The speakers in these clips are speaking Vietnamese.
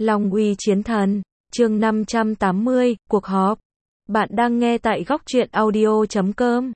Long uy chiến thần, chương 580, cuộc họp. Bạn đang nghe tại góc truyện audio.com.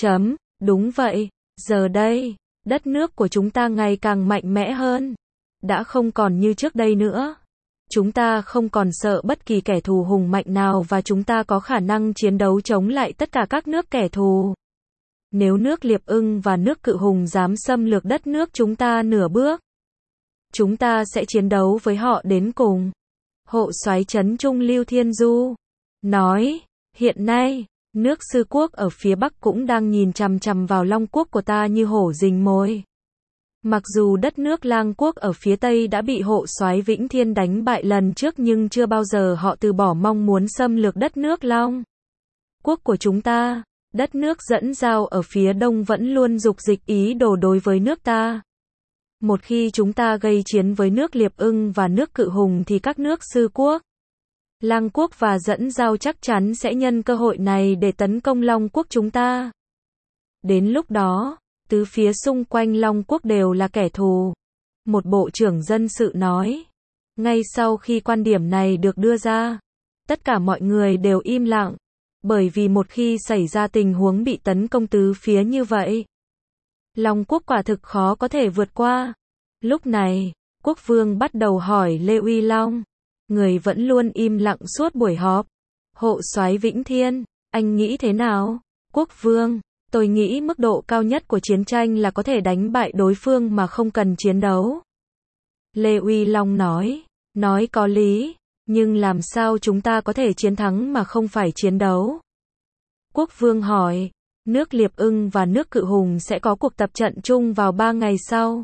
Đúng vậy, giờ đây, đất nước của chúng ta ngày càng mạnh mẽ hơn. Đã không còn như trước đây nữa. Chúng ta không còn sợ bất kỳ kẻ thù hùng mạnh nào và chúng ta có khả năng chiến đấu chống lại tất cả các nước kẻ thù. Nếu nước Liệp Ưng và nước Cự Hùng dám xâm lược đất nước chúng ta nửa bước, chúng ta sẽ chiến đấu với họ đến cùng. Hộ soái trấn Trung Lưu Thiên Du nói, hiện nay, nước Sư Quốc ở phía Bắc cũng đang nhìn chằm chằm vào Long Quốc của ta như hổ rình mồi. Mặc dù đất nước Lang Quốc ở phía Tây đã bị hộ soái Vĩnh Thiên đánh bại lần trước nhưng chưa bao giờ họ từ bỏ mong muốn xâm lược đất nước Long Quốc của chúng ta. Đất nước dẫn giao ở phía Đông vẫn luôn dục dịch ý đồ đối với nước ta. Một khi chúng ta gây chiến với nước Liệp Ưng và nước Cự Hùng thì các nước Sư Quốc, Lang Quốc và dẫn giao chắc chắn sẽ nhân cơ hội này để tấn công Long Quốc chúng ta. Đến lúc đó, tứ phía xung quanh Long Quốc đều là kẻ thù. Một bộ trưởng dân sự nói. Ngay sau khi quan điểm này được đưa ra, tất cả mọi người đều im lặng. Bởi vì một khi xảy ra tình huống bị tấn công tứ phía như vậy, Long Quốc quả thực khó có thể vượt qua. Lúc này, Quốc vương bắt đầu hỏi Lê Uy Long. Người vẫn luôn im lặng suốt buổi họp. Hộ soái Vĩnh Thiên, anh nghĩ thế nào? Quốc vương, tôi nghĩ mức độ cao nhất của chiến tranh là có thể đánh bại đối phương mà không cần chiến đấu. Lê Uy Long nói có lý, nhưng làm sao chúng ta có thể chiến thắng mà không phải chiến đấu? Quốc vương hỏi, nước Liệp Ưng và nước Cự Hùng sẽ có cuộc tập trận chung vào 3 ngày sau.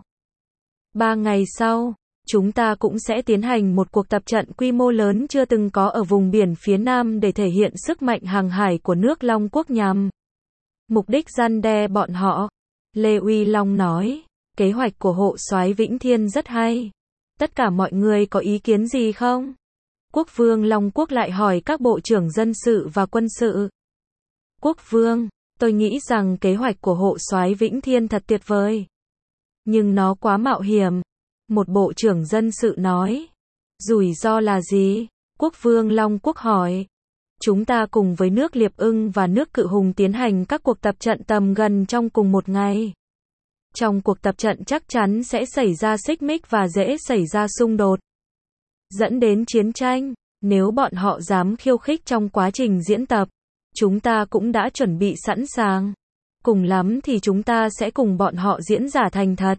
3 ngày sau, chúng ta cũng sẽ tiến hành một cuộc tập trận quy mô lớn chưa từng có ở vùng biển phía Nam để thể hiện sức mạnh hàng hải của nước Long Quốc nhằm mục đích răn đe bọn họ. Lê Uy Long nói, kế hoạch của hộ soái Vĩnh Thiên rất hay. Tất cả mọi người có ý kiến gì không? Quốc vương Long Quốc lại hỏi các bộ trưởng dân sự và quân sự. Quốc vương, tôi nghĩ rằng kế hoạch của hộ soái Vĩnh Thiên thật tuyệt vời. Nhưng nó quá mạo hiểm. Một bộ trưởng dân sự nói. Rủi ro là gì? Quốc vương Long Quốc hỏi. Chúng ta cùng với nước Liệp Ưng và nước Cự Hùng tiến hành các cuộc tập trận tầm gần trong cùng một ngày. Trong cuộc tập trận chắc chắn sẽ xảy ra xích mích và dễ xảy ra xung đột, dẫn đến chiến tranh. Nếu bọn họ dám khiêu khích trong quá trình diễn tập, chúng ta cũng đã chuẩn bị sẵn sàng. Cùng lắm thì chúng ta sẽ cùng bọn họ diễn giả thành thật.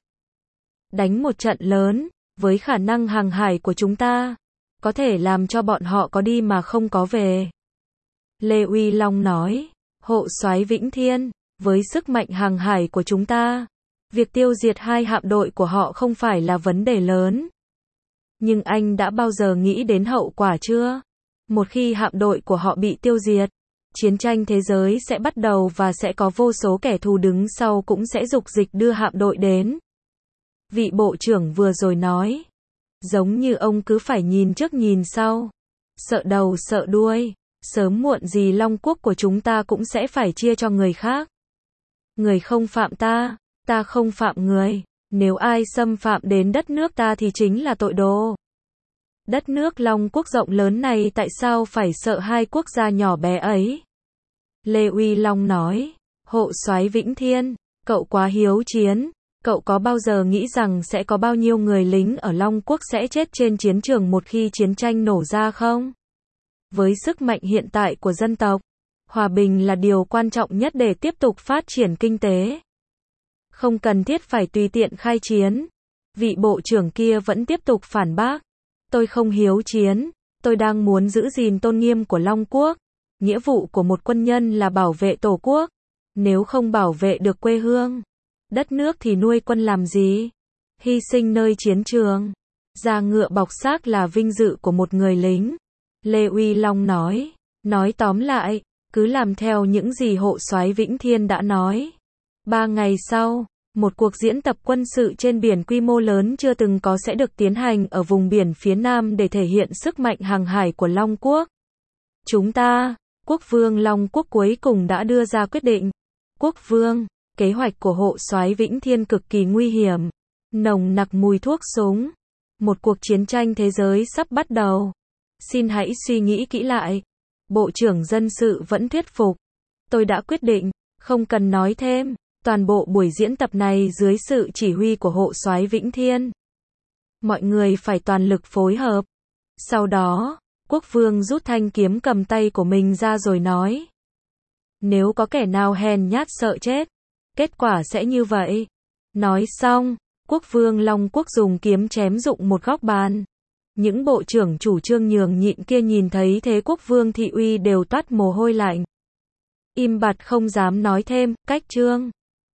Đánh một trận lớn, với khả năng hàng hải của chúng ta, có thể làm cho bọn họ có đi mà không có về. Lê Uy Long nói, hộ soái Vĩnh Thiên, với sức mạnh hàng hải của chúng ta, việc tiêu diệt 2 hạm đội của họ không phải là vấn đề lớn. Nhưng anh đã bao giờ nghĩ đến hậu quả chưa? Một khi hạm đội của họ bị tiêu diệt, chiến tranh thế giới sẽ bắt đầu và sẽ có vô số kẻ thù đứng sau cũng sẽ dục dịch đưa hạm đội đến. Vị bộ trưởng vừa rồi nói, giống như ông cứ phải nhìn trước nhìn sau, sợ đầu sợ đuôi, sớm muộn gì Long Quốc của chúng ta cũng sẽ phải chia cho người khác. Người không phạm ta, ta không phạm người, nếu ai xâm phạm đến đất nước ta thì chính là tội đồ. Đất nước Long Quốc rộng lớn này tại sao phải sợ 2 quốc gia nhỏ bé ấy? Lê Uy Long nói, hộ soái Vĩnh Thiên, cậu quá hiếu chiến. Cậu có bao giờ nghĩ rằng sẽ có bao nhiêu người lính ở Long Quốc sẽ chết trên chiến trường một khi chiến tranh nổ ra không? Với sức mạnh hiện tại của dân tộc, hòa bình là điều quan trọng nhất để tiếp tục phát triển kinh tế. Không cần thiết phải tùy tiện khai chiến. Vị bộ trưởng kia vẫn tiếp tục phản bác. Tôi không hiếu chiến, tôi đang muốn giữ gìn tôn nghiêm của Long Quốc. Nghĩa vụ của một quân nhân là bảo vệ tổ quốc. Nếu không bảo vệ được quê hương, đất nước thì nuôi quân làm gì? Hy sinh nơi chiến trường, ra ngựa bọc xác là vinh dự của một người lính. Lê Uy Long nói tóm lại, cứ làm theo những gì hộ soái Vĩnh Thiên đã nói. 3 ngày sau, một cuộc diễn tập quân sự trên biển quy mô lớn chưa từng có sẽ được tiến hành ở vùng biển phía Nam để thể hiện sức mạnh hàng hải của Long Quốc. Chúng ta, Quốc vương Long Quốc cuối cùng đã đưa ra quyết định. Quốc vương, kế hoạch của hộ soái Vĩnh Thiên cực kỳ nguy hiểm, nồng nặc mùi thuốc súng. Một cuộc chiến tranh thế giới sắp bắt đầu. Xin hãy suy nghĩ kỹ lại. Bộ trưởng dân sự vẫn thuyết phục. Tôi đã quyết định, không cần nói thêm. Toàn bộ buổi diễn tập này dưới sự chỉ huy của hộ soái Vĩnh Thiên. Mọi người phải toàn lực phối hợp. Sau đó, quốc vương rút thanh kiếm cầm tay của mình ra rồi nói. Nếu có kẻ nào hèn nhát sợ chết, kết quả sẽ như vậy. Nói xong, quốc vương Long Quốc dùng kiếm chém rụng một góc bàn. Những bộ trưởng chủ trương nhường nhịn kia nhìn thấy thế quốc vương thị uy đều toát mồ hôi lạnh. Im bặt không dám nói thêm, cách trương.